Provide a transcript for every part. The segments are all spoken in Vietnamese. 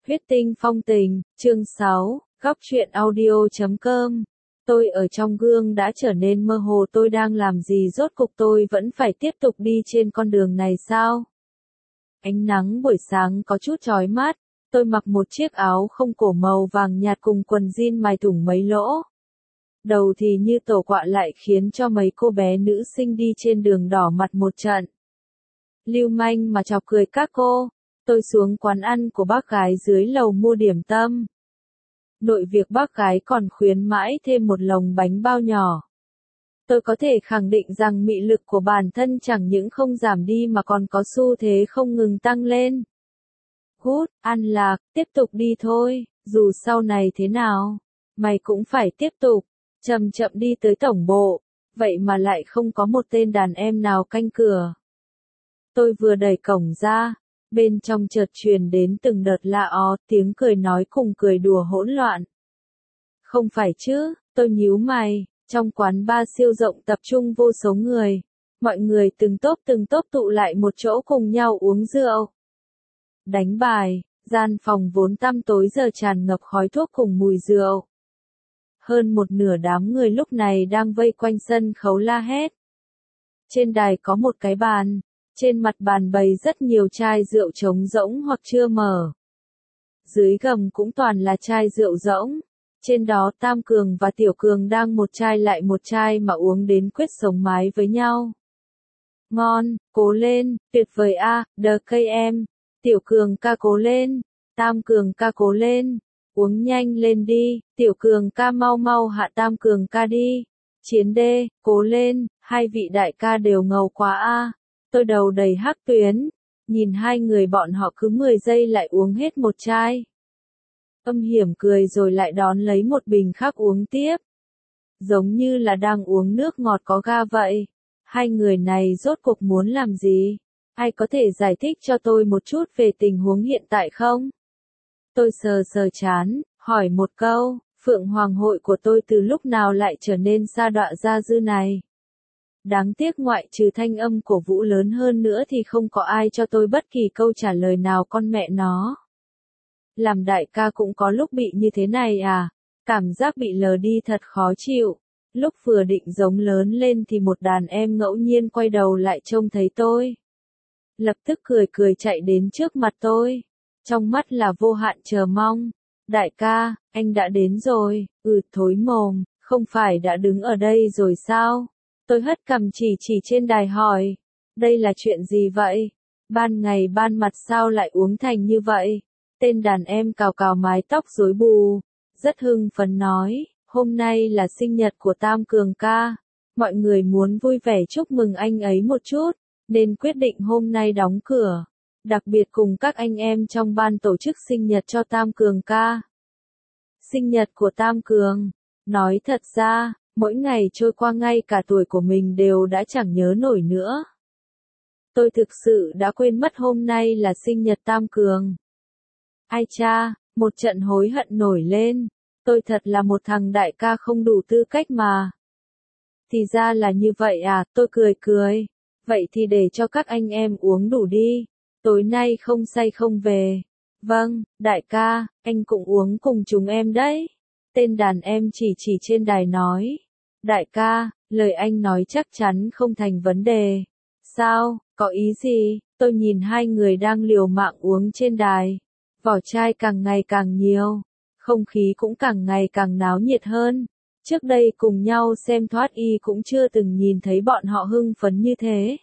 Huyết tinh phong tình, chương 6, góc truyện audio.com. Tôi ở trong gương đã trở nên mơ hồ, tôi đang làm gì, rốt cục tôi vẫn phải tiếp tục đi trên con đường này sao? Ánh nắng buổi sáng có chút chói mắt, tôi mặc một chiếc áo không cổ màu vàng nhạt cùng quần jean mài thủng mấy lỗ. Đầu thì như tổ quạ lại khiến cho mấy cô bé nữ sinh đi trên đường đỏ mặt một trận. Lưu manh mà chọc cười các cô. Tôi xuống quán ăn của bác gái dưới lầu mua điểm tâm. Nội việc bác gái còn khuyến mãi thêm một lồng bánh bao nhỏ. Tôi có thể khẳng định rằng mị lực của bản thân chẳng những không giảm đi mà còn có xu thế không ngừng tăng lên. Hút, ăn lạc, tiếp tục đi thôi, dù sau này thế nào, mày cũng phải tiếp tục. Chậm chậm đi tới tổng bộ, vậy mà lại không có một tên đàn em nào canh cửa. Tôi vừa đẩy cổng ra. Bên trong chợt truyền đến từng đợt la ó, tiếng cười nói cùng cười đùa hỗn loạn. Không phải chứ, tôi nhíu mày, trong quán bar siêu rộng tập trung vô số người. Mọi người từng tốp tụ lại một chỗ cùng nhau uống rượu. Đánh bài, gian phòng vốn tăm tối giờ tràn ngập khói thuốc cùng mùi rượu. Hơn một nửa đám người lúc này đang vây quanh sân khấu la hét. Trên đài có một cái bàn. Trên mặt bàn bày rất nhiều chai rượu trống rỗng hoặc chưa mở. Dưới gầm cũng toàn là chai rượu rỗng. Trên đó Tam Cường và Tiểu Cường đang một chai lại một chai mà uống đến quyết sống mái với nhau. Ngon, cố lên, tuyệt vời a, DKM. Tiểu Cường ca cố lên, Tam Cường ca cố lên. Uống nhanh lên đi, Tiểu Cường ca mau mau hạ Tam Cường ca đi. Chiến đê, cố lên, hai vị đại ca đều ngầu quá a. Tôi đầu đầy hắc tuyến, nhìn hai người bọn họ cứ 10 giây lại uống hết một chai. Âm hiểm cười rồi lại đón lấy một bình khác uống tiếp. Giống như là đang uống nước ngọt có ga vậy. Hai người này rốt cuộc muốn làm gì? Ai có thể giải thích cho tôi một chút về tình huống hiện tại không? Tôi sờ sờ chán, hỏi một câu, Phượng Hoàng hội của tôi từ lúc nào lại trở nên sa đọa ra dư này? Đáng tiếc ngoại trừ thanh âm cổ vũ lớn hơn nữa thì không có ai cho tôi bất kỳ câu trả lời nào, con mẹ nó. Làm đại ca cũng có lúc bị như thế này à? Cảm giác bị lờ đi thật khó chịu. Lúc vừa định giống lớn lên thì một đàn em ngẫu nhiên quay đầu lại trông thấy tôi. Lập tức cười cười chạy đến trước mặt tôi. Trong mắt là vô hạn chờ mong. Đại ca, anh đã đến rồi. Thối mồm, không phải đã đứng ở đây rồi sao? Tôi hất cằm chỉ trên đài hỏi. Đây là chuyện gì vậy? Ban ngày ban mặt sao lại uống thành như vậy? Tên đàn em cào cào mái tóc rối bù. Rất hưng phấn nói. Hôm nay là sinh nhật của Tam Cường ca. Mọi người muốn vui vẻ chúc mừng anh ấy một chút. Nên quyết định hôm nay đóng cửa. Đặc biệt cùng các anh em trong ban tổ chức sinh nhật cho Tam Cường ca. Sinh nhật của Tam Cường. Nói thật ra. Mỗi ngày trôi qua ngay cả tuổi của mình đều đã chẳng nhớ nổi nữa. Tôi thực sự đã quên mất hôm nay là sinh nhật Tam Cường. Ai cha, một trận hối hận nổi lên. Tôi thật là một thằng đại ca không đủ tư cách mà. Thì ra là như vậy à, tôi cười. Vậy thì để cho các anh em uống đủ đi. Tối nay không say không về. Vâng, đại ca, anh cũng uống cùng chúng em đấy. Tên đàn em chỉ trên đài nói. Đại ca, lời anh nói chắc chắn không thành vấn đề. Sao, có ý gì? Tôi nhìn hai người đang liều mạng uống trên đài. Vỏ chai càng ngày càng nhiều. Không khí cũng càng ngày càng náo nhiệt hơn. Trước đây cùng nhau xem Thoát Y cũng chưa từng nhìn thấy bọn họ hưng phấn như thế.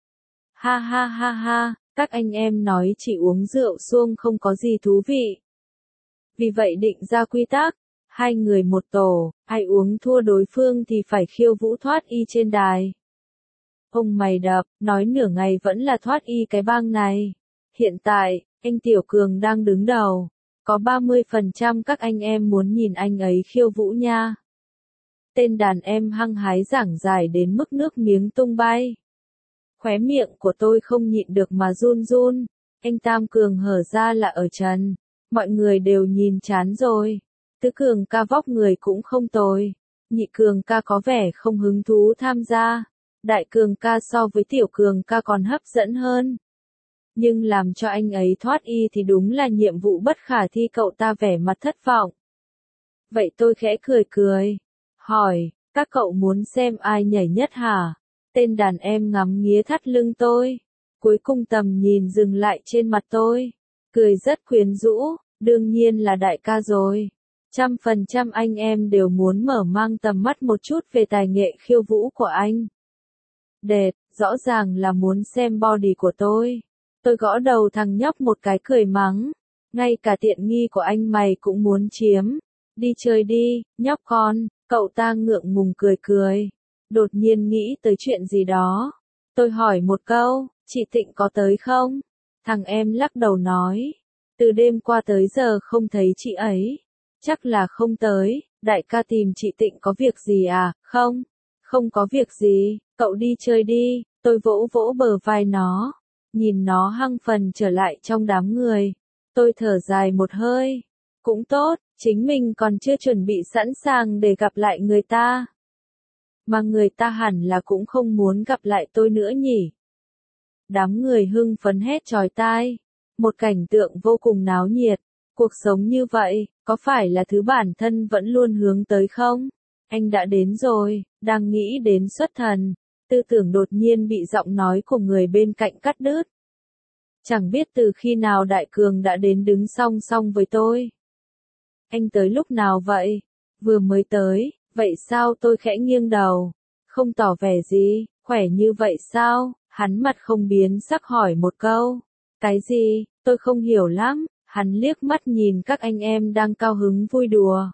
Ha ha ha ha, các anh em nói chỉ uống rượu suông không có gì thú vị. Vì vậy định ra quy tắc. Hai người một tổ, ai uống thua đối phương thì phải khiêu vũ Thoát Y trên đài. Ông mày đập, nói nửa ngày vẫn là Thoát Y cái bang này. Hiện tại, anh Tiểu Cường đang đứng đầu. Có 30% các anh em muốn nhìn anh ấy khiêu vũ nha. Tên đàn em hăng hái giảng giải đến mức nước miếng tung bay. Khóe miệng của tôi không nhịn được mà run run. Anh Tam Cường hở ra là ở trần. Mọi người đều nhìn chán rồi. Tứ Cường ca vóc người cũng không tồi. Nhị Cường ca có vẻ không hứng thú tham gia. Đại Cường ca so với Tiểu Cường ca còn hấp dẫn hơn. Nhưng làm cho anh ấy thoát y thì đúng là nhiệm vụ bất khả thi, cậu ta vẻ mặt thất vọng. Vậy tôi khẽ cười cười. Hỏi, các cậu muốn xem ai nhảy nhất hả? Tên đàn em ngắm nghía thắt lưng tôi. Cuối cùng tầm nhìn dừng lại trên mặt tôi. Cười rất quyến rũ, đương nhiên là đại ca rồi. 100% anh em đều muốn mở mang tầm mắt một chút về tài nghệ khiêu vũ của anh. Đẹp, rõ ràng là muốn xem body của tôi. Tôi gõ đầu thằng nhóc một cái cười mắng. Ngay cả tiện nghi của anh mày cũng muốn chiếm. Đi chơi đi, nhóc con, cậu ta ngượng ngùng cười cười. Đột nhiên nghĩ tới chuyện gì đó. Tôi hỏi một câu, chị Tịnh có tới không? Thằng em lắc đầu nói. Từ đêm qua tới giờ không thấy chị ấy. Chắc là không tới, đại ca tìm chị Tịnh có việc gì à? Không, không có việc gì, cậu đi chơi đi, tôi vỗ vỗ bờ vai nó. Nhìn nó hăng phần trở lại trong đám người. Tôi thở dài một hơi. Cũng tốt, chính mình còn chưa chuẩn bị sẵn sàng để gặp lại người ta. Mà người ta hẳn là cũng không muốn gặp lại tôi nữa nhỉ. Đám người hưng phấn hét chói tai. Một cảnh tượng vô cùng náo nhiệt. Cuộc sống như vậy, có phải là thứ bản thân vẫn luôn hướng tới không? Anh đã đến rồi, đang nghĩ đến xuất thần. Tư tưởng đột nhiên bị giọng nói của người bên cạnh cắt đứt. Chẳng biết từ khi nào Đại Cường đã đến đứng song song với tôi. Anh tới lúc nào vậy? Vừa mới tới, vậy sao? Tôi khẽ nghiêng đầu. Không tỏ vẻ gì, khỏe như vậy sao? Hắn mặt không biến sắc hỏi một câu. Cái gì? Tôi không hiểu lắm. Hắn liếc mắt nhìn các anh em đang cao hứng vui đùa.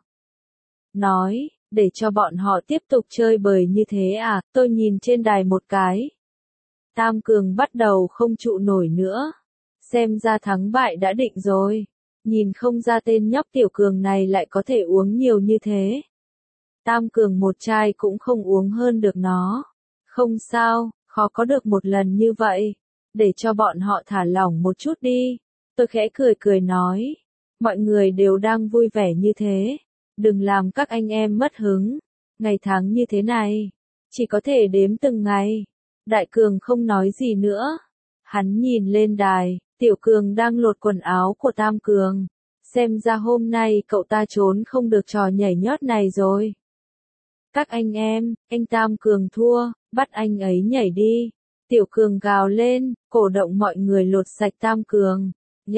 Nói, để cho bọn họ tiếp tục chơi bời như thế à? Tôi nhìn trên đài một cái. Tam Cường bắt đầu không trụ nổi nữa. Xem ra thắng bại đã định rồi. Nhìn không ra tên nhóc Tiểu Cường này lại có thể uống nhiều như thế. Tam Cường một chai cũng không uống hơn được nó. Không sao, khó có được một lần như vậy. Để cho bọn họ thả lỏng một chút đi. Tôi khẽ cười cười nói. Mọi người đều đang vui vẻ như thế. Đừng làm các anh em mất hứng. Ngày tháng như thế này. Chỉ có thể đếm từng ngày. Đại Cường không nói gì nữa. Hắn nhìn lên đài. Tiểu Cường đang lột quần áo của Tam Cường. Xem ra hôm nay cậu ta trốn không được trò nhảy nhót này rồi. Các anh em, anh Tam Cường thua, bắt anh ấy nhảy đi. Tiểu Cường gào lên, cổ động mọi người lột sạch Tam Cường.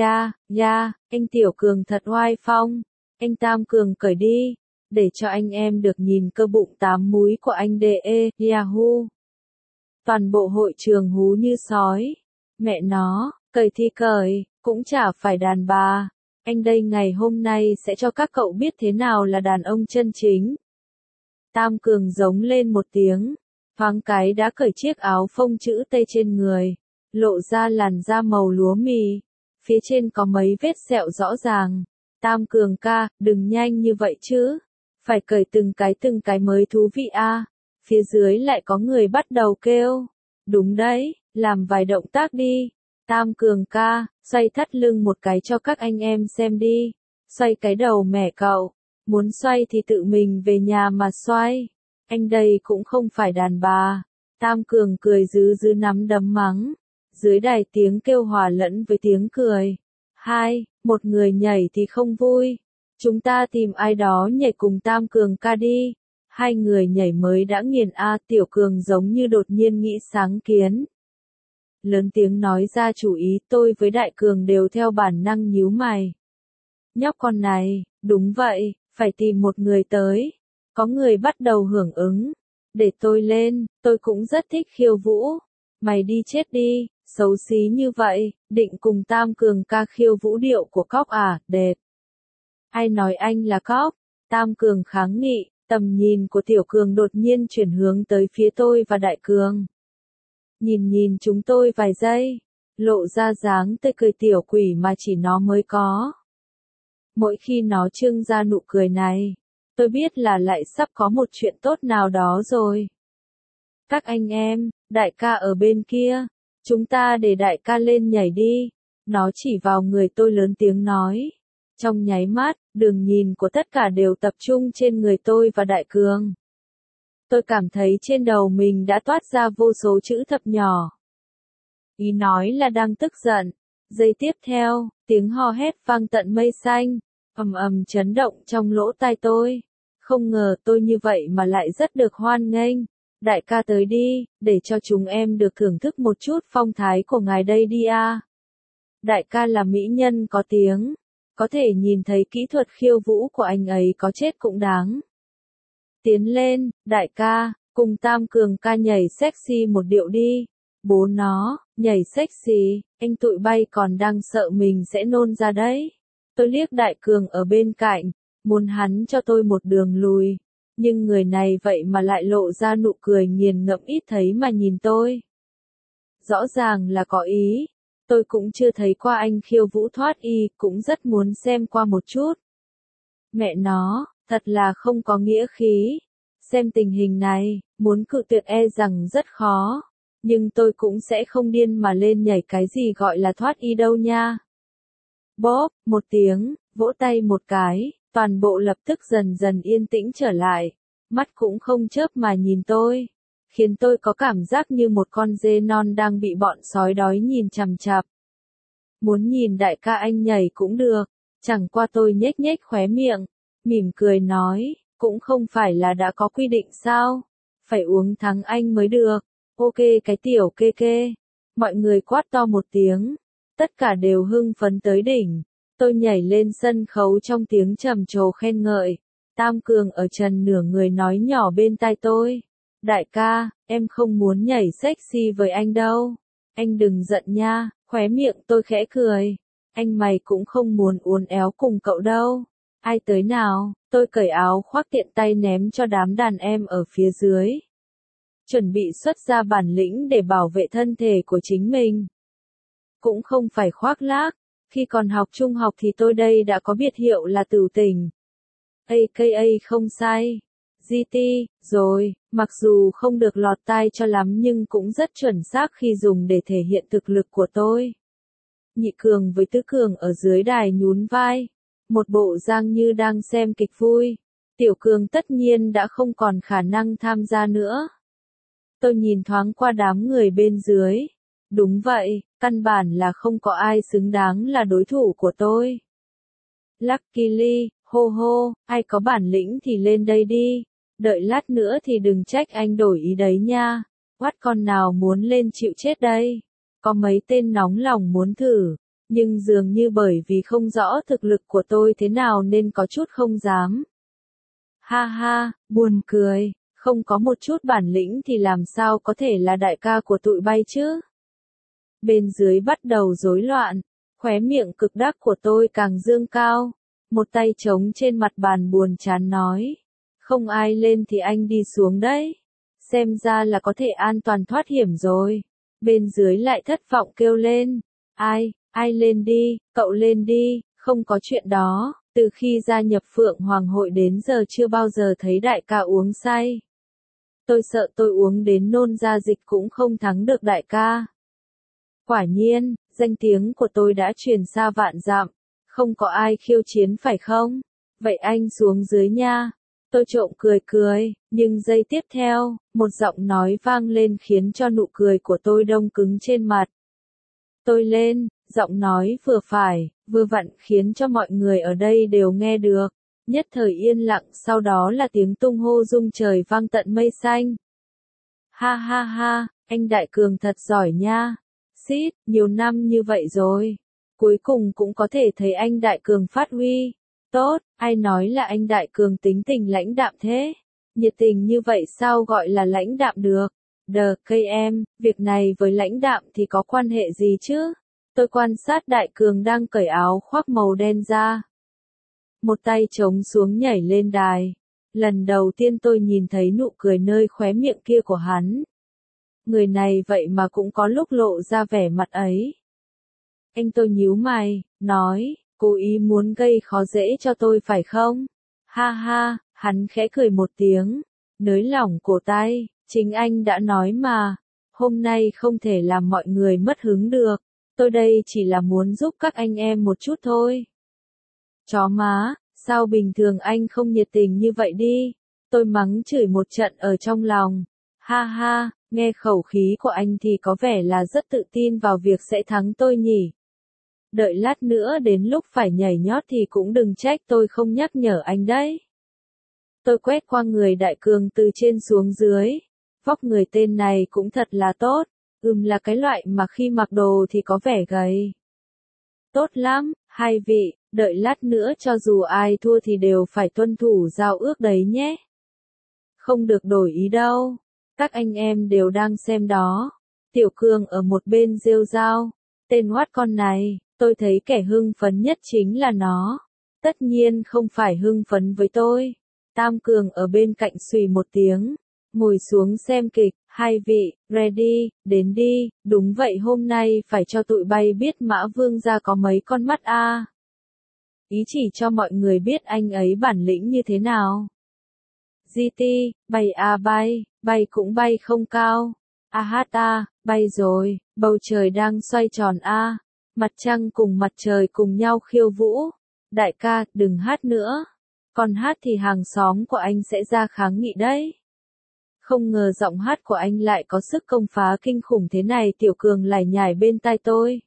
Ya, anh Tiểu Cường thật oai phong. Anh Tam Cường cởi đi, để cho anh em được nhìn cơ bụng 8 múi của anh Yahoo. Toàn bộ hội trường hú như sói. Mẹ nó, cởi thì cởi, cũng chả phải đàn bà. Anh đây ngày hôm nay sẽ cho các cậu biết thế nào là đàn ông chân chính. Tam Cường giống lên một tiếng, thoáng cái đã cởi chiếc áo phông chữ T trên người, lộ ra làn da màu lúa mì, phía trên có mấy vết sẹo rõ ràng. Tam Cường ca, đừng nhanh như vậy chứ, phải cởi từng cái mới thú vị a. Phía dưới lại có người bắt đầu kêu, đúng đấy, làm vài động tác đi. Tam Cường ca, xoay thắt lưng một cái cho các anh em xem đi, xoay cái đầu mẹ cậu. Muốn xoay thì tự mình về nhà mà xoay. Anh đây cũng không phải đàn bà. Tam Cường cười dứ nắm đấm mắng. Dưới đài tiếng kêu hòa lẫn với tiếng cười. Một người nhảy thì không vui. Chúng ta tìm ai đó nhảy cùng Tam Cường ca đi. Hai người nhảy mới đã nghiền a. Tiểu Cường giống như đột nhiên nghĩ sáng kiến. Lớn tiếng nói ra chủ ý. Tôi với Đại Cường đều theo bản năng nhíu mày. Nhóc con này, đúng vậy. Phải tìm một người tới. Có người bắt đầu hưởng ứng. Để tôi lên, tôi cũng rất thích khiêu vũ. Mày đi chết đi, xấu xí như vậy, định cùng Tam Cường ca khiêu vũ điệu của cóc à, đẹp. Ai nói anh là cóc? Tam Cường kháng nghị, tầm nhìn của Tiểu Cường đột nhiên chuyển hướng tới phía tôi và Đại Cường. Nhìn chúng tôi vài giây, lộ ra dáng tươi cười tiểu quỷ mà chỉ nó mới có. Mỗi khi nó trưng ra nụ cười này, tôi biết là lại sắp có một chuyện tốt nào đó rồi. Các anh em, đại ca ở bên kia, chúng ta để đại ca lên nhảy đi. Nó chỉ vào người tôi lớn tiếng nói. Trong nháy mắt, đường nhìn của tất cả đều tập trung trên người tôi và Đại Cường. Tôi cảm thấy trên đầu mình đã toát ra vô số chữ thập nhỏ. ý nói là đang tức giận. Giây tiếp theo, tiếng hò hét vang tận mây xanh, ầm ầm chấn động trong lỗ tai tôi. Không ngờ tôi như vậy mà lại rất được hoan nghênh. Đại ca tới đi, để cho chúng em được thưởng thức một chút phong thái của ngài đây đi a. Đại ca là mỹ nhân có tiếng, có thể nhìn thấy kỹ thuật khiêu vũ của anh ấy có chết cũng đáng. Tiến lên, đại ca, cùng Tam Cường ca nhảy sexy một điệu đi. Bố nó, nhảy sexy, anh tụi bay còn đang sợ mình sẽ nôn ra đấy. Tôi liếc Đại Cường ở bên cạnh, muốn hắn cho tôi một đường lùi. Nhưng người này vậy mà lại lộ ra nụ cười nghiền ngẫm ít thấy mà nhìn tôi. Rõ ràng là có ý. Tôi cũng chưa thấy qua anh khiêu vũ thoát y, cũng rất muốn xem qua một chút. Mẹ nó, thật là không có nghĩa khí. Xem tình hình này, muốn cự tuyệt e rằng rất khó. Nhưng tôi cũng sẽ không điên mà lên nhảy cái gì gọi là thoát y đâu nha. Bóp, một tiếng, vỗ tay một cái, toàn bộ lập tức dần dần yên tĩnh trở lại. Mắt cũng không chớp mà nhìn tôi. Khiến tôi có cảm giác như một con dê non đang bị bọn sói đói nhìn chằm chằm. Muốn nhìn đại ca anh nhảy cũng được, chẳng qua tôi nhếch nhếch khóe miệng, mỉm cười nói, cũng không phải là đã có quy định sao, phải uống thắng anh mới được, ok cái tiểu kê kê. Mọi người quát to một tiếng, tất cả đều hưng phấn tới đỉnh, tôi nhảy lên sân khấu trong tiếng trầm trồ khen ngợi, Tam Cường ở trần nửa người nói nhỏ bên tai tôi. Đại ca, em không muốn nhảy sexy với anh đâu. Anh đừng giận nha, khóe miệng tôi khẽ cười. Anh mày cũng không muốn uốn éo cùng cậu đâu. Ai tới nào, tôi cởi áo khoác tiện tay ném cho đám đàn em ở phía dưới. Chuẩn bị xuất ra bản lĩnh để bảo vệ thân thể của chính mình. Cũng không phải khoác lác, khi còn học trung học thì tôi đây đã có biệt hiệu là Tửu Tình. AKA không sai. GT, rồi, mặc dù không được lọt tai cho lắm nhưng cũng rất chuẩn xác khi dùng để thể hiện thực lực của tôi. Nhị Cường với Tứ Cường ở dưới đài nhún vai, một bộ dạng như đang xem kịch vui. Tiểu Cường tất nhiên đã không còn khả năng tham gia nữa. Tôi nhìn thoáng qua đám người bên dưới. Đúng vậy, căn bản là không có ai xứng đáng là đối thủ của tôi. Luckily, hô hô, ai có bản lĩnh thì lên đây đi. Đợi lát nữa thì đừng trách anh đổi ý đấy nha. Quát con nào muốn lên chịu chết đây. Có mấy tên nóng lòng muốn thử, nhưng dường như bởi vì không rõ thực lực của tôi thế nào nên có chút không dám. Ha ha, buồn cười, không có một chút bản lĩnh thì làm sao có thể là đại ca của tụi bay chứ. Bên dưới bắt đầu rối loạn, khóe miệng cực đắc của tôi càng dương cao. Một tay trống trên mặt bàn buồn chán nói. Không ai lên thì anh đi xuống đấy. Xem ra là có thể an toàn thoát hiểm rồi. Bên dưới lại thất vọng kêu lên. Ai lên đi, cậu lên đi, không có chuyện đó. Từ khi gia nhập Phượng Hoàng hội đến giờ chưa bao giờ thấy đại ca uống say. Tôi sợ tôi uống đến nôn ra dịch cũng không thắng được đại ca. Quả nhiên, danh tiếng của tôi đã truyền xa vạn dặm. Không có ai khiêu chiến phải không? Vậy anh xuống dưới nha. Tôi trộm cười, nhưng giây tiếp theo, một giọng nói vang lên khiến cho nụ cười của tôi đông cứng trên mặt. Tôi lên, giọng nói vừa phải, vừa vặn khiến cho mọi người ở đây đều nghe được. Nhất thời yên lặng, sau đó là tiếng tung hô rung trời vang tận mây xanh. Ha ha ha, anh Đại Cường thật giỏi nha. Xít, nhiều năm như vậy rồi. Cuối cùng cũng có thể thấy anh Đại Cường phát huy. Tốt, ai nói là anh Đại Cường tính tình lãnh đạm thế? Nhiệt tình như vậy sao gọi là lãnh đạm được? KM, việc này với lãnh đạm thì có quan hệ gì chứ? Tôi quan sát Đại Cường đang cởi áo khoác màu đen ra. Một tay chống xuống nhảy lên đài. Lần đầu tiên tôi nhìn thấy nụ cười nơi khóe miệng kia của hắn. Người này vậy mà cũng có lúc lộ ra vẻ mặt ấy. Anh tôi nhíu mày, nói, cố ý muốn gây khó dễ cho tôi phải không? Ha ha, hắn khẽ cười một tiếng, nới lỏng cổ tay, chính anh đã nói mà, hôm nay không thể làm mọi người mất hứng được, tôi đây chỉ là muốn giúp các anh em một chút thôi. Chó má, sao bình thường anh không nhiệt tình như vậy đi? Tôi mắng chửi một trận ở trong lòng. Ha ha, nghe khẩu khí của anh thì có vẻ là rất tự tin vào việc sẽ thắng tôi nhỉ. Đợi lát nữa đến lúc phải nhảy nhót thì cũng đừng trách tôi không nhắc nhở anh đấy. Tôi quét qua người Đại Cường từ trên xuống dưới. Vóc người tên này cũng thật là tốt. Là cái loại mà khi mặc đồ thì có vẻ gầy. Tốt lắm, hai vị, đợi lát nữa cho dù ai thua thì đều phải tuân thủ giao ước đấy nhé. Không được đổi ý đâu. Các anh em đều đang xem đó. Tiểu Cường ở một bên rêu rao. Tên hoát con này, tôi thấy kẻ hưng phấn nhất chính là nó. Tất nhiên không phải hưng phấn với tôi. Tam Cường ở bên cạnh xùy một tiếng. Ngồi xuống xem kịch, hai vị, ready, đến đi, đúng vậy hôm nay phải cho tụi bay biết Mã Vương gia có mấy con mắt a. Ý chỉ cho mọi người biết anh ấy bản lĩnh như thế nào. GT, bay a bay, bay cũng bay không cao. A hát a, bay rồi, bầu trời đang xoay tròn a. Mặt trăng cùng mặt trời cùng nhau khiêu vũ. Đại ca, đừng hát nữa. Còn hát thì hàng xóm của anh sẽ ra kháng nghị đấy. Không ngờ giọng hát của anh lại có sức công phá kinh khủng thế này. Tiểu Cường lải nhải bên tai tôi.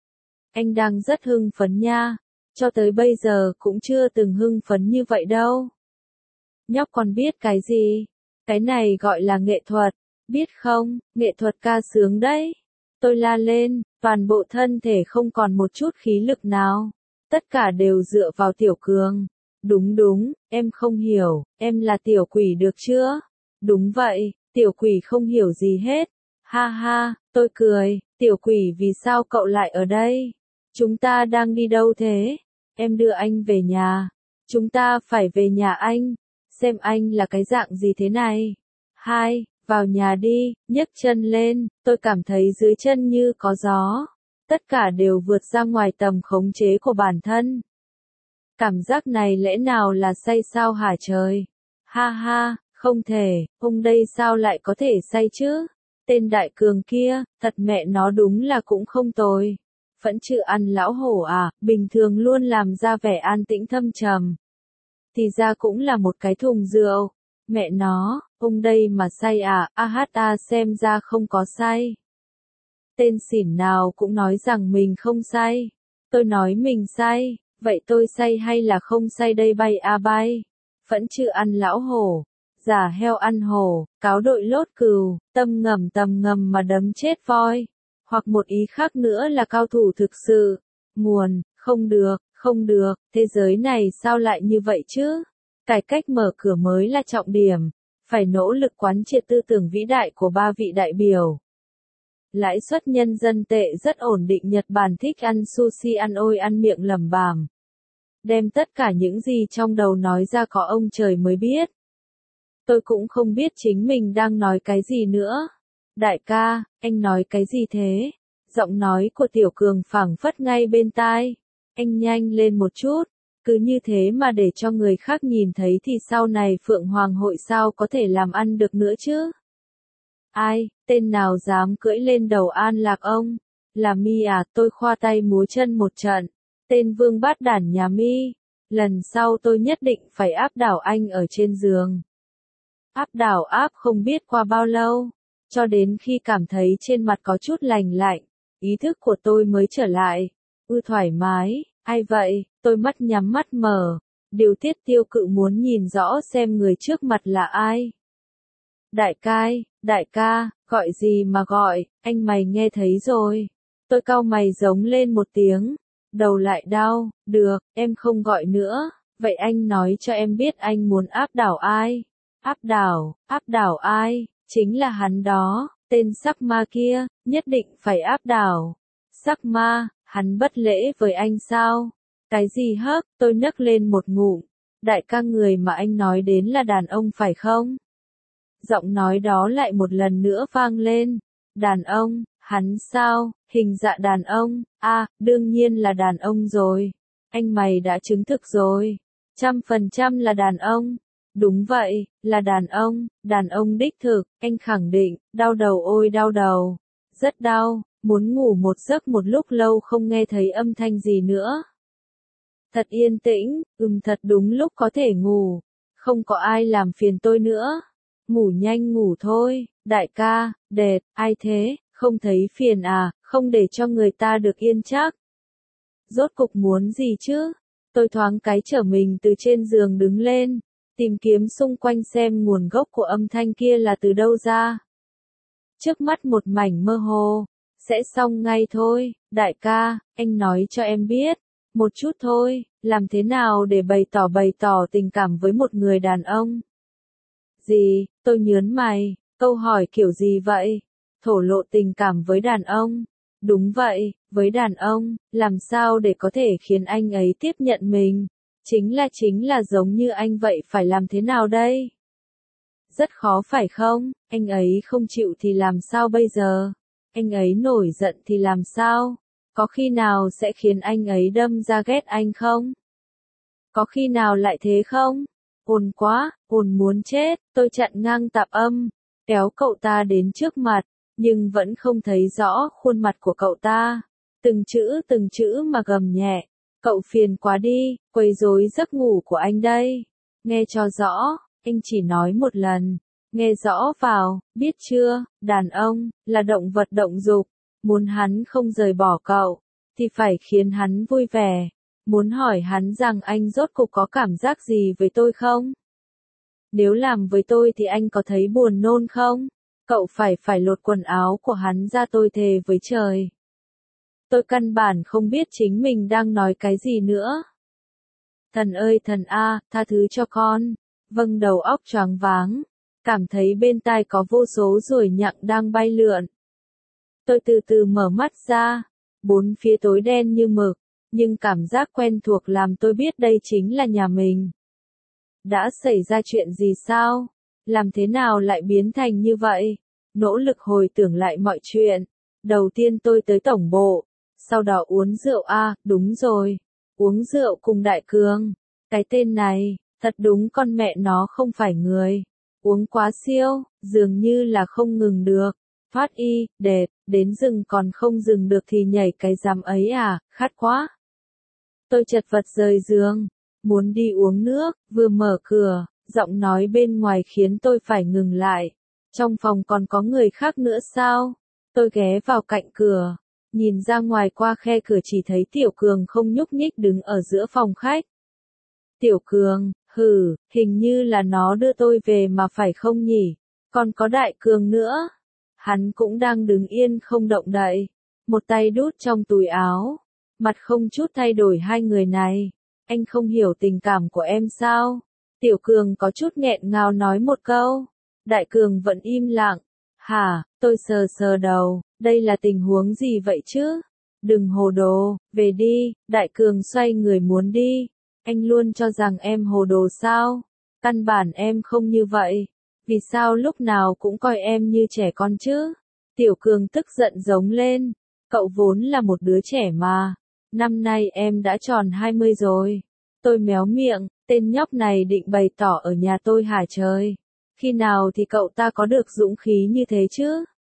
Anh đang rất hưng phấn nha. Cho tới bây giờ cũng chưa từng hưng phấn như vậy đâu. Nhóc còn biết cái gì? Cái này gọi là nghệ thuật. Biết không, nghệ thuật ca sướng đấy. Tôi la lên, toàn bộ thân thể không còn một chút khí lực nào. Tất cả đều dựa vào Tiểu Cường. Đúng đúng, em không hiểu, em là tiểu quỷ được chưa? Đúng vậy, tiểu quỷ không hiểu gì hết. Ha ha, tôi cười, tiểu quỷ vì sao cậu lại ở đây? Chúng ta đang đi đâu thế? Em đưa anh về nhà. Chúng ta phải về nhà anh. Xem anh là cái dạng gì thế này. Hai, vào nhà đi, nhấc chân lên, tôi cảm thấy dưới chân như có gió. Tất cả đều vượt ra ngoài tầm khống chế của bản thân. Cảm giác này lẽ nào là say sao hả trời? Ha ha, không thể, ông đây sao lại có thể say chứ? Tên Đại Cường kia, thật mẹ nó đúng là cũng không tồi. Phẫn chữ ăn lão hổ à, bình thường luôn làm ra vẻ an tĩnh thâm trầm. Thì ra cũng là một cái thùng rượu. Mẹ nó, ông đây mà say à, a xem ra không có say. Tên xỉn nào cũng nói rằng mình không say. Tôi nói mình say. Vậy tôi say hay là không say đây bay a bay? Phẫn chữ ăn lão hổ, giả heo ăn hổ, cáo đội lốt cừu, tầm ngầm mà đấm chết voi. Hoặc một ý khác nữa là cao thủ thực sự. Nguồn, không được, thế giới này sao lại như vậy chứ? Cải cách mở cửa mới là trọng điểm, phải nỗ lực quán triệt tư tưởng vĩ đại của ba vị đại biểu. Lãi suất nhân dân tệ rất ổn định. Nhật Bản thích ăn sushi ăn ôi ăn miệng lẩm bẩm. Đem tất cả những gì trong đầu nói ra có ông trời mới biết. Tôi cũng không biết chính mình đang nói cái gì nữa. Đại ca, anh nói cái gì thế? Giọng nói của Tiểu Cường phảng phất ngay bên tai. Anh nhanh lên một chút. Cứ như thế mà để cho người khác nhìn thấy thì sau này Phượng Hoàng hội sao có thể làm ăn được nữa chứ? Ai, tên nào dám cưỡi lên đầu An Lạc ông? Là mi à, tôi khoa tay múa chân một trận. Tên vương bát đản nhà mi. Lần sau tôi nhất định phải áp đảo anh ở trên giường. Áp đảo áp không biết qua bao lâu. Cho đến khi cảm thấy trên mặt có chút lành lạnh. Ý thức của tôi mới trở lại. Thoải mái, ai vậy, tôi mắt nhắm mắt mở. Điều tiết tiêu cự muốn nhìn rõ xem người trước mặt là ai. Đại ca, gọi gì mà gọi, anh mày nghe thấy rồi. Tôi cau mày giống lên một tiếng. Đầu lại đau, được, em không gọi nữa. Vậy anh nói cho em biết anh muốn áp đảo ai? Áp đảo ai? Chính là hắn đó, tên sắc ma kia, nhất định phải áp đảo. Sắc ma, hắn bất lễ với anh sao? Cái gì hớp, tôi nấc lên một ngụm. Đại ca người mà anh nói đến là đàn ông phải không? Giọng nói đó lại một lần nữa vang lên. Đàn ông, hắn sao, hình dạng đàn ông, đương nhiên là đàn ông rồi. Anh mày đã chứng thực rồi. 100% là đàn ông. Đúng vậy, là đàn ông đích thực, anh khẳng định, đau đầu ôi đau đầu. Rất đau, muốn ngủ một giấc một lúc lâu không nghe thấy âm thanh gì nữa. Thật yên tĩnh, thật đúng lúc có thể ngủ. Không có ai làm phiền tôi nữa. Ngủ nhanh ngủ thôi, Đại ca, đệt, ai thế, không thấy phiền à, không để cho người ta được yên chắc. Rốt cục muốn gì chứ? Tôi thoáng cái trở mình từ trên giường đứng lên, tìm kiếm xung quanh xem nguồn gốc của âm thanh kia là từ đâu ra. Trước mắt một mảnh mơ hồ, sẽ xong ngay thôi, đại ca, anh nói cho em biết, một chút thôi, làm thế nào để bày tỏ tình cảm với một người đàn ông? Gì, tôi nhớn mày, câu hỏi kiểu gì vậy? Thổ lộ tình cảm với đàn ông? Đúng vậy, với đàn ông, làm sao để có thể khiến anh ấy tiếp nhận mình? Chính là giống như anh vậy phải làm thế nào đây? Rất khó phải không? Anh ấy không chịu thì làm sao bây giờ? Anh ấy nổi giận thì làm sao? Có khi nào sẽ khiến anh ấy đâm ra ghét anh không? Có khi nào lại thế không? Ồn quá, ồn muốn chết, tôi chặn ngang tạp âm, kéo cậu ta đến trước mặt, nhưng vẫn không thấy rõ khuôn mặt của cậu ta. Từng chữ mà gầm nhẹ, cậu phiền quá đi, quấy rối giấc ngủ của anh đây. Nghe cho rõ, anh chỉ nói một lần, nghe rõ vào, biết chưa, đàn ông, là động vật động dục, muốn hắn không rời bỏ cậu, thì phải khiến hắn vui vẻ. Muốn hỏi hắn rằng anh rốt cục có cảm giác gì với tôi không? Nếu làm với tôi thì anh có thấy buồn nôn không? Cậu phải lột quần áo của hắn ra, tôi thề với trời. Tôi căn bản không biết chính mình đang nói cái gì nữa. Thần ơi thần a, tha thứ cho con. Vâng, đầu óc choáng váng, cảm thấy bên tai có vô số ruồi nhặng đang bay lượn. Tôi từ từ mở mắt ra, bốn phía tối đen như mực, nhưng cảm giác quen thuộc làm tôi biết đây chính là nhà mình. Đã xảy ra chuyện gì sao? Làm thế nào lại biến thành như vậy? Nỗ lực hồi tưởng lại mọi chuyện. Đầu tiên tôi tới tổng bộ, sau đó uống rượu đúng rồi, uống rượu cùng Đại Cường. Cái tên này, thật đúng con mẹ nó không phải người. Uống quá siêu, dường như là không ngừng được. Phát y, đệt, đến rừng còn không dừng được thì nhảy cái dám ấy à, khát quá. Tôi chật vật rời giường, muốn đi uống nước, vừa mở cửa, giọng nói bên ngoài khiến tôi phải ngừng lại. Trong phòng còn có người khác nữa sao? Tôi ghé vào cạnh cửa, nhìn ra ngoài qua khe cửa chỉ thấy Tiểu Cường không nhúc nhích đứng ở giữa phòng khách. Tiểu Cường, hình như là nó đưa tôi về mà phải không nhỉ? Còn có Đại Cường nữa. Hắn cũng đang đứng yên không động đậy, một tay đút trong túi áo, mặt không chút thay đổi. Hai người này, anh không hiểu tình cảm của em sao? Tiểu Cường có chút nghẹn ngào nói một câu. Đại Cường vẫn im lặng. Hả, tôi sờ sờ đầu, đây là tình huống gì vậy chứ? Đừng hồ đồ, về đi. Đại Cường xoay người muốn đi. Anh luôn cho rằng em hồ đồ sao? Căn bản em không như vậy. Vì sao lúc nào cũng coi em như trẻ con chứ? Tiểu Cường tức giận giống lên. Cậu vốn là một đứa trẻ mà. Năm nay em đã tròn 20 rồi. Tôi méo miệng, tên nhóc này định bày tỏ ở nhà tôi hả trời? Khi nào thì cậu ta có được dũng khí như thế chứ?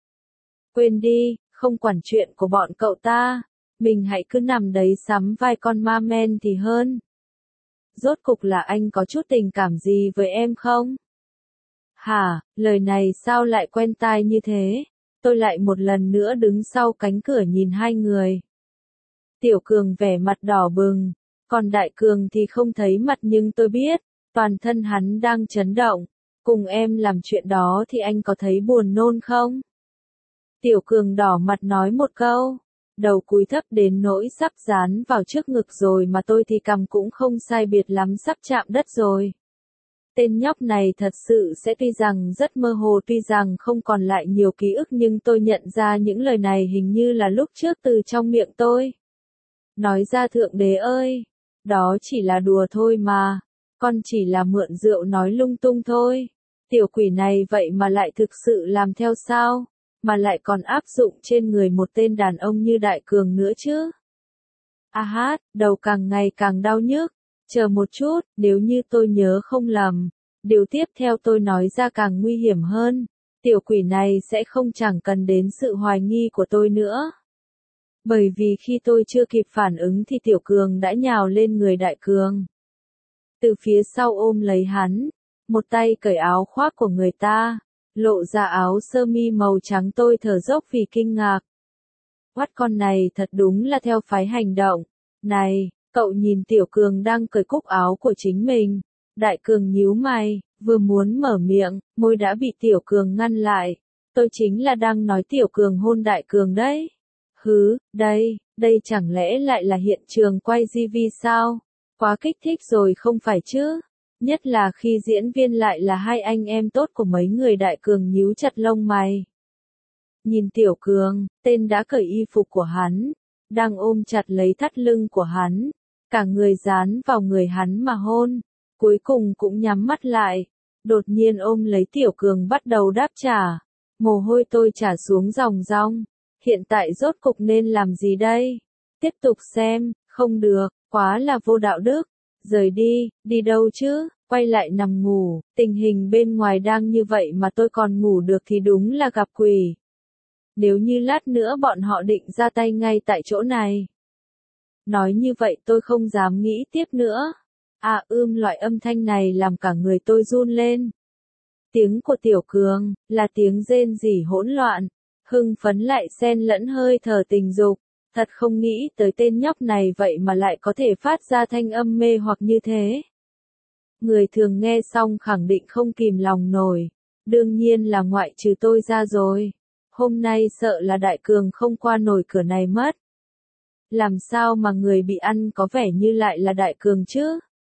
Quên đi, không quản chuyện của bọn cậu ta. Mình hãy cứ nằm đấy sắm vai con ma men thì hơn. Rốt cục là anh có chút tình cảm gì với em không? Hả, lời này sao lại quen tai như thế? Tôi lại một lần nữa đứng sau cánh cửa nhìn hai người. Tiểu Cường vẻ mặt đỏ bừng, còn Đại Cường thì không thấy mặt nhưng tôi biết, toàn thân hắn đang chấn động. Cùng em làm chuyện đó thì anh có thấy buồn nôn không? Tiểu Cường đỏ mặt nói một câu, đầu cúi thấp đến nỗi sắp dán vào trước ngực rồi mà tôi thì cằm cũng không sai biệt lắm sắp chạm đất rồi. Tên nhóc này thật sự sẽ tuy rằng rất mơ hồ, tuy rằng không còn lại nhiều ký ức nhưng tôi nhận ra những lời này hình như là lúc trước từ trong miệng tôi. Nói ra Thượng Đế ơi, đó chỉ là đùa thôi mà, con chỉ là mượn rượu nói lung tung thôi. Tiểu quỷ này vậy mà lại thực sự làm theo sao, mà lại còn áp dụng trên người một tên đàn ông như Đại Cường nữa chứ. Đầu càng ngày càng đau nhức. Chờ một chút, nếu như tôi nhớ không lầm, điều tiếp theo tôi nói ra càng nguy hiểm hơn. Tiểu quỷ này sẽ không chẳng cần đến sự hoài nghi của tôi nữa. Bởi vì khi tôi chưa kịp phản ứng thì Tiểu Cường đã nhào lên người Đại Cường. Từ phía sau ôm lấy hắn, một tay cởi áo khoác của người ta, lộ ra áo sơ mi màu trắng. Tôi thở dốc vì kinh ngạc. What, con này thật đúng là theo phái hành động. Này, cậu nhìn Tiểu Cường đang cởi cúc áo của chính mình. Đại Cường nhíu mày, vừa muốn mở miệng, môi đã bị Tiểu Cường ngăn lại. Tôi chính là đang nói Tiểu Cường hôn Đại Cường đấy. Hứ, đây chẳng lẽ lại là hiện trường quay GV sao? Quá kích thích rồi không phải chứ? Nhất là khi diễn viên lại là hai anh em tốt của mấy người. Đại Cường nhíu chặt lông mày. Nhìn Tiểu Cường, tên đã cởi y phục của hắn, đang ôm chặt lấy thắt lưng của hắn, cả người dán vào người hắn mà hôn, cuối cùng cũng nhắm mắt lại, đột nhiên ôm lấy Tiểu Cường bắt đầu đáp trả. Mồ hôi tôi trả xuống ròng ròng. Hiện tại rốt cục nên làm gì đây? Tiếp tục xem, không được, quá là vô đạo đức. Rời đi đâu chứ? Quay lại nằm ngủ, tình hình bên ngoài đang như vậy mà tôi còn ngủ được thì đúng là gặp quỷ. Nếu như lát nữa bọn họ định ra tay ngay tại chỗ này. Nói như vậy tôi không dám nghĩ tiếp nữa. Loại âm thanh này làm cả người tôi run lên. Tiếng của Tiểu Cường, là tiếng rên rỉ hỗn loạn, hưng phấn lại xen lẫn hơi thở tình dục. Thật không nghĩ tới tên nhóc này vậy mà lại có thể phát ra thanh âm mê hoặc như thế. Người thường nghe xong khẳng định không kìm lòng nổi. Đương nhiên là ngoại trừ tôi ra rồi. Hôm nay sợ là Đại Cường không qua nổi cửa này mất. Làm sao mà người bị ăn có vẻ như lại là Đại Cường chứ?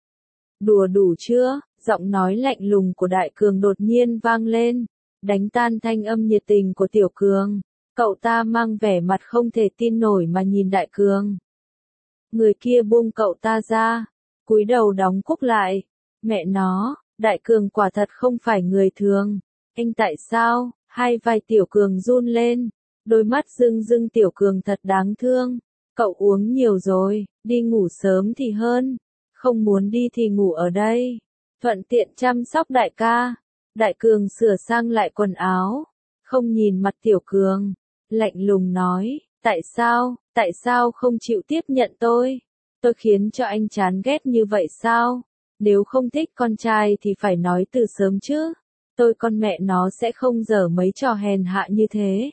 Đùa đủ chưa? Giọng nói lạnh lùng của Đại Cường đột nhiên vang lên, đánh tan thanh âm nhiệt tình của Tiểu Cường. Cậu ta mang vẻ mặt không thể tin nổi mà nhìn Đại Cường. Người kia buông cậu ta ra, cúi đầu đóng cúc lại. Mẹ nó, Đại Cường quả thật không phải người thường. Anh tại sao? Hai vai Tiểu Cường run lên, đôi mắt rưng rưng. Tiểu Cường thật đáng thương. Cậu uống nhiều rồi, đi ngủ sớm thì hơn. Không muốn đi thì ngủ ở đây. Thuận tiện chăm sóc đại ca. Đại Cường sửa sang lại quần áo, không nhìn mặt Tiểu Cường, lạnh lùng nói, tại sao không chịu tiếp nhận tôi? Tôi khiến cho anh chán ghét như vậy sao? Nếu không thích con trai thì phải nói từ sớm chứ. Tôi con mẹ nó sẽ không dở mấy trò hèn hạ như thế.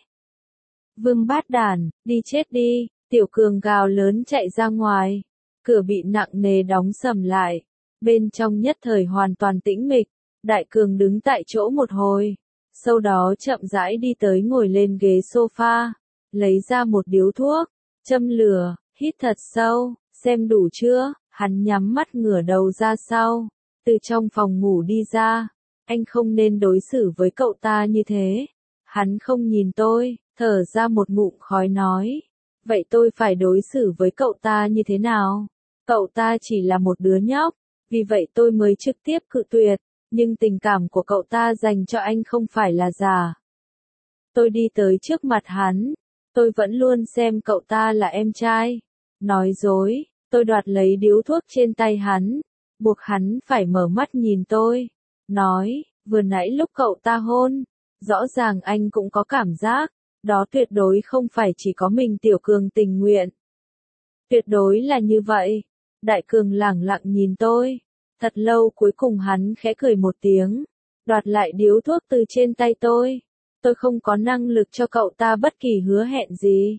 Vương bát đàn, đi chết đi. Tiểu Cường gào lớn chạy ra ngoài. Cửa bị nặng nề đóng sầm lại. Bên trong nhất thời hoàn toàn tĩnh mịch. Đại Cường đứng tại chỗ một hồi, sau đó chậm rãi đi tới ngồi lên ghế sofa, lấy ra một điếu thuốc, châm lửa, hít thật sâu, xem đủ chưa? Hắn nhắm mắt ngửa đầu ra sau, từ trong phòng ngủ đi ra. Anh không nên đối xử với cậu ta như thế. Hắn không nhìn tôi, thở ra một ngụm khói nói, vậy tôi phải đối xử với cậu ta như thế nào? Cậu ta chỉ là một đứa nhóc, vì vậy tôi mới trực tiếp cự tuyệt. Nhưng tình cảm của cậu ta dành cho anh không phải là giả. Tôi đi tới trước mặt hắn. Tôi vẫn luôn xem cậu ta là em trai. Nói dối, tôi đoạt lấy điếu thuốc trên tay hắn, buộc hắn phải mở mắt nhìn tôi. Nói, vừa nãy lúc cậu ta hôn, rõ ràng anh cũng có cảm giác. Đó tuyệt đối không phải chỉ có mình Tiểu Cường tình nguyện. Tuyệt đối là như vậy. Đại Cường lẳng lặng nhìn tôi. Thật lâu cuối cùng hắn khẽ cười một tiếng, đoạt lại điếu thuốc từ trên tay tôi. Tôi không có năng lực cho cậu ta bất kỳ hứa hẹn gì.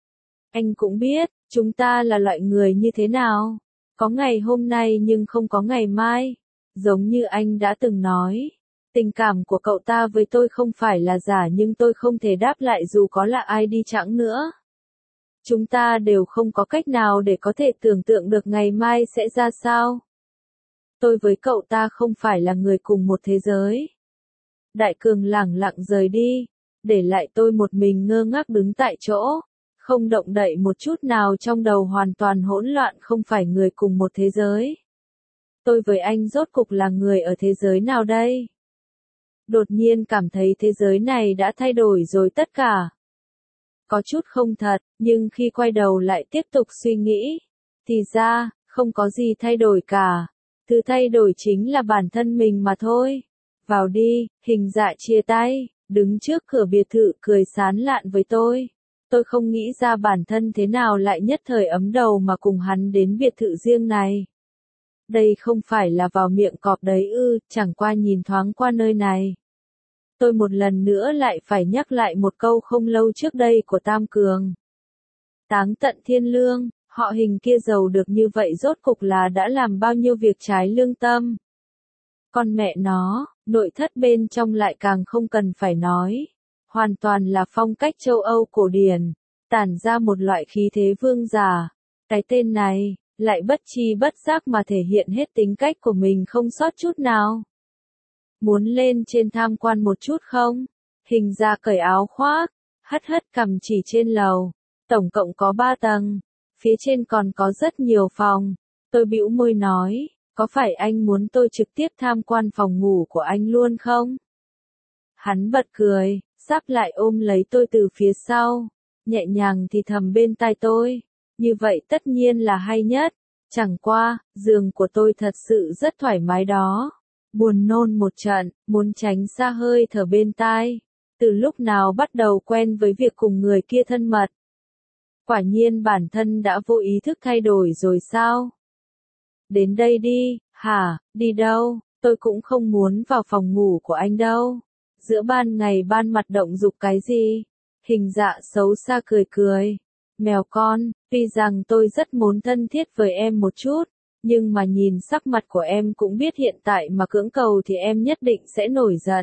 Anh cũng biết, chúng ta là loại người như thế nào. Có ngày hôm nay nhưng không có ngày mai. Giống như anh đã từng nói, tình cảm của cậu ta với tôi không phải là giả nhưng tôi không thể đáp lại dù có là ai đi chăng nữa. Chúng ta đều không có cách nào để có thể tưởng tượng được ngày mai sẽ ra sao. Tôi với cậu ta không phải là người cùng một thế giới. Đại Cường lẳng lặng rời đi, để lại tôi một mình ngơ ngác đứng tại chỗ, không động đậy một chút nào, trong đầu hoàn toàn hỗn loạn. Không phải người cùng một thế giới. Tôi với anh rốt cục là người ở thế giới nào đây? Đột nhiên cảm thấy thế giới này đã thay đổi rồi tất cả. Có chút không thật, nhưng khi quay đầu lại tiếp tục suy nghĩ, thì ra, không có gì thay đổi cả. Thứ thay đổi chính là bản thân mình mà thôi. Vào đi, Hình Dạ chia tay, đứng trước cửa biệt thự cười sán lạn với tôi. Tôi không nghĩ ra bản thân thế nào lại nhất thời ấm đầu mà cùng hắn đến biệt thự riêng này. Đây không phải là vào miệng cọp đấy ư? Chẳng qua nhìn thoáng qua nơi này. Tôi một lần nữa lại phải nhắc lại một câu không lâu trước đây của Tam Cường. Táng tận thiên lương, họ Hình kia giàu được như vậy rốt cục là đã làm bao nhiêu việc trái lương tâm. Con mẹ nó, nội thất bên trong lại càng không cần phải nói. Hoàn toàn là phong cách châu Âu cổ điển, tản ra một loại khí thế vương giả. Cái tên này, lại bất chi bất giác mà thể hiện hết tính cách của mình không sót chút nào. Muốn lên trên tham quan một chút không? Hình Dạ cởi áo khoác, hất hất cằm chỉ trên lầu. Tổng cộng có 3 tầng, phía trên còn có rất nhiều phòng. Tôi bĩu môi nói, có phải anh muốn tôi trực tiếp tham quan phòng ngủ của anh luôn không? Hắn bật cười, sắp lại ôm lấy tôi từ phía sau, nhẹ nhàng thì thầm bên tai tôi. Như vậy tất nhiên là hay nhất, chẳng qua, giường của tôi thật sự rất thoải mái đó. Buồn nôn một trận, muốn tránh xa hơi thở bên tai. Từ lúc nào bắt đầu quen với việc cùng người kia thân mật? Quả nhiên bản thân đã vô ý thức thay đổi rồi sao? Đến đây đi, hả, đi đâu, tôi cũng không muốn vào phòng ngủ của anh đâu. Giữa ban ngày ban mặt động dục cái gì? Hình Dạ xấu xa cười cười. Mèo con, tuy rằng tôi rất muốn thân thiết với em một chút, nhưng mà nhìn sắc mặt của em cũng biết hiện tại mà cưỡng cầu thì em nhất định sẽ nổi giận.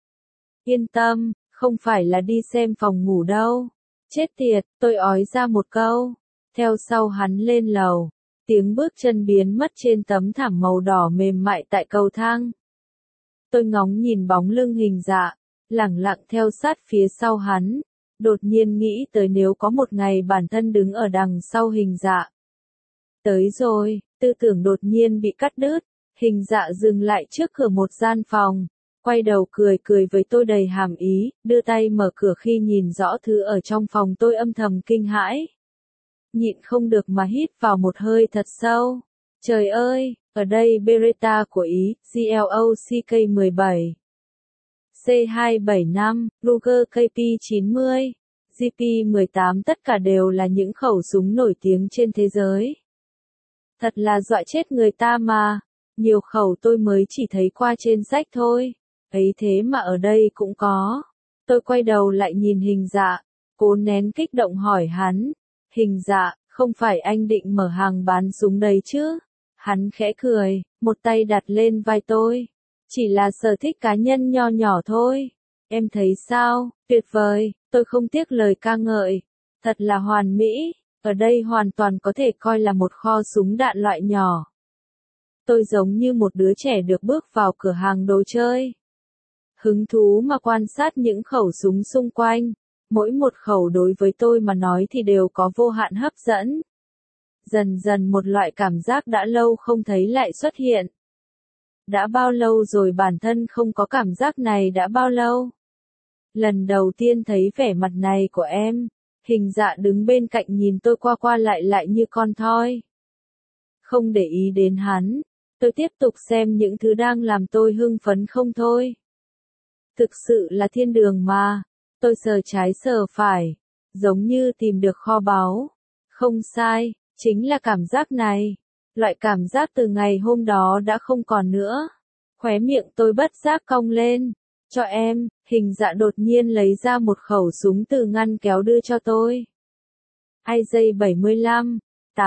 Yên tâm, không phải là đi xem phòng ngủ đâu. Chết tiệt, tôi ói ra một câu. Theo sau hắn lên lầu. Tiếng bước chân biến mất trên tấm thảm màu đỏ mềm mại tại cầu thang. Tôi ngóng nhìn bóng lưng Hình Dạ, lẳng lặng theo sát phía sau hắn. Đột nhiên nghĩ tới nếu có một ngày bản thân đứng ở đằng sau Hình Dạ. Tới rồi, tư tưởng đột nhiên bị cắt đứt. Hình Dạ dừng lại trước cửa một gian phòng. Quay đầu cười cười với tôi đầy hàm ý, đưa tay mở cửa khi nhìn rõ thứ ở trong phòng tôi âm thầm kinh hãi. Nhịn không được mà hít vào một hơi thật sâu. Trời ơi, ở đây Beretta của Ý, GLOCK 17. C275, Ruger KP90, GP18 tất cả đều là những khẩu súng nổi tiếng trên thế giới. Thật là dọa chết người ta mà, nhiều khẩu tôi mới chỉ thấy qua trên sách thôi, ấy thế mà ở đây cũng có. Tôi quay đầu lại nhìn Hình Dạ, cố nén kích động hỏi hắn, Hình Dạ, không phải anh định mở hàng bán súng đấy chứ? Hắn khẽ cười, một tay đặt lên vai tôi. Chỉ là sở thích cá nhân nho nhỏ thôi. Em thấy sao? Tuyệt vời, tôi không tiếc lời ca ngợi. Thật là hoàn mỹ, ở đây hoàn toàn có thể coi là một kho súng đạn loại nhỏ. Tôi giống như một đứa trẻ được bước vào cửa hàng đồ chơi. Hứng thú mà quan sát những khẩu súng xung quanh. Mỗi một khẩu đối với tôi mà nói thì đều có vô hạn hấp dẫn. Dần dần một loại cảm giác đã lâu không thấy lại xuất hiện. Đã bao lâu rồi bản thân không có cảm giác này đã bao lâu? Lần đầu tiên thấy vẻ mặt này của em, Hình Dạ đứng bên cạnh nhìn tôi qua qua lại như con thoi. Không để ý đến hắn, tôi tiếp tục xem những thứ đang làm tôi hưng phấn không thôi. Thực sự là thiên đường mà, tôi sờ trái sờ phải, giống như tìm được kho báu. Không sai, chính là cảm giác này. Loại cảm giác từ ngày hôm đó đã không còn nữa. Khóe miệng tôi bất giác cong lên. Cho em, Hình Dạ đột nhiên lấy ra một khẩu súng từ ngăn kéo đưa cho tôi. IJ75,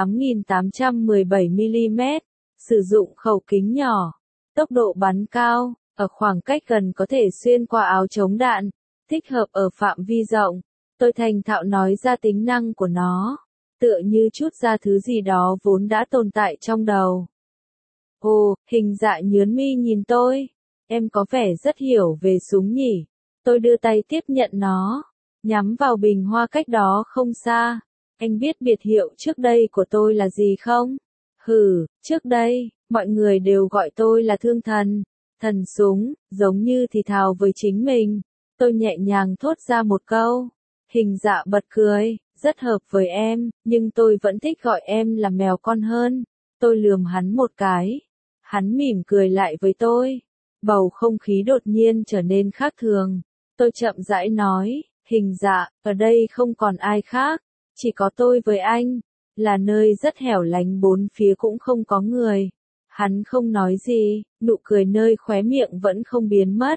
8817mm, sử dụng khẩu kính nhỏ, tốc độ bắn cao, ở khoảng cách gần có thể xuyên qua áo chống đạn, thích hợp ở phạm vi rộng. Tôi thành thạo nói ra tính năng của nó, tựa như chút ra thứ gì đó vốn đã tồn tại trong đầu. Ồ, Hình Dạ nhướng mi nhìn tôi. Em có vẻ rất hiểu về súng nhỉ. Tôi đưa tay tiếp nhận nó, nhắm vào bình hoa cách đó không xa. Anh biết biệt hiệu trước đây của tôi là gì không? Hừ, trước đây, mọi người đều gọi tôi là Thương Thần, thần súng, giống như thì thào với chính mình. Tôi nhẹ nhàng thốt ra một câu. Hình Dạ bật cười, rất hợp với em, nhưng tôi vẫn thích gọi em là mèo con hơn. Tôi lườm hắn một cái. Hắn mỉm cười lại với tôi. Bầu không khí đột nhiên trở nên khác thường. Tôi chậm rãi nói, Hình Dạ, ở đây không còn ai khác, chỉ có tôi với anh, là nơi rất hẻo lánh bốn phía cũng không có người. Hắn không nói gì, nụ cười nơi khóe miệng vẫn không biến mất,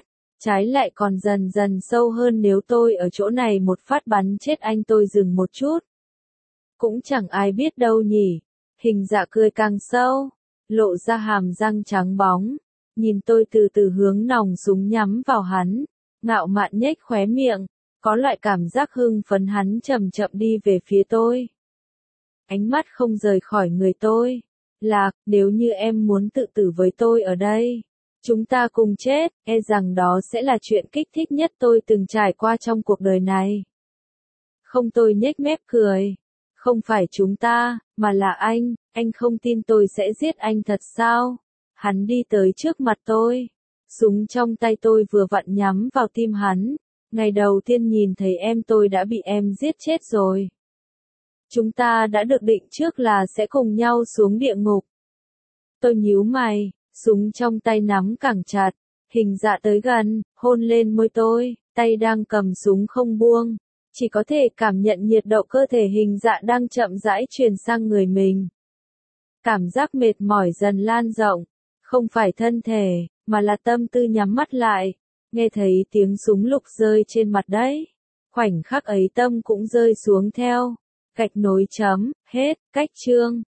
Trái lại còn dần dần sâu hơn nếu tôi ở chỗ này một phát bắn chết anh. Tôi dừng một chút. Cũng chẳng ai biết đâu nhỉ. Hình dạ cười càng sâu, lộ ra hàm răng trắng bóng, nhìn tôi từ từ hướng nòng súng nhắm vào hắn, ngạo mạn nhếch khóe miệng, có loại cảm giác hưng phấn. Hắn chậm chậm đi về phía tôi. Ánh mắt không rời khỏi người tôi. Lạc, nếu như em muốn tự tử với tôi ở đây, chúng ta cùng chết, e rằng đó sẽ là chuyện kích thích nhất tôi từng trải qua trong cuộc đời này. Không, tôi nhếch mép cười. Không phải chúng ta, mà là anh không tin tôi sẽ giết anh thật sao? Hắn đi tới trước mặt tôi. Súng trong tay tôi vừa vặn nhắm vào tim hắn. Ngày đầu tiên nhìn thấy em tôi đã bị em giết chết rồi. Chúng ta đã được định trước là sẽ cùng nhau xuống địa ngục. Tôi nhíu mày, súng trong tay nắm càng chặt. Hình dạ tới gần, hôn lên môi tôi, tay đang cầm súng không buông. Chỉ có thể cảm nhận nhiệt độ cơ thể hình dạ đang chậm rãi truyền sang người mình. Cảm giác mệt mỏi dần lan rộng, không phải thân thể, mà là tâm tư. Nhắm mắt lại, nghe thấy tiếng súng lục rơi trên mặt đất. Khoảnh khắc ấy tâm cũng rơi xuống theo. Gạch nối chấm, hết, cách chương.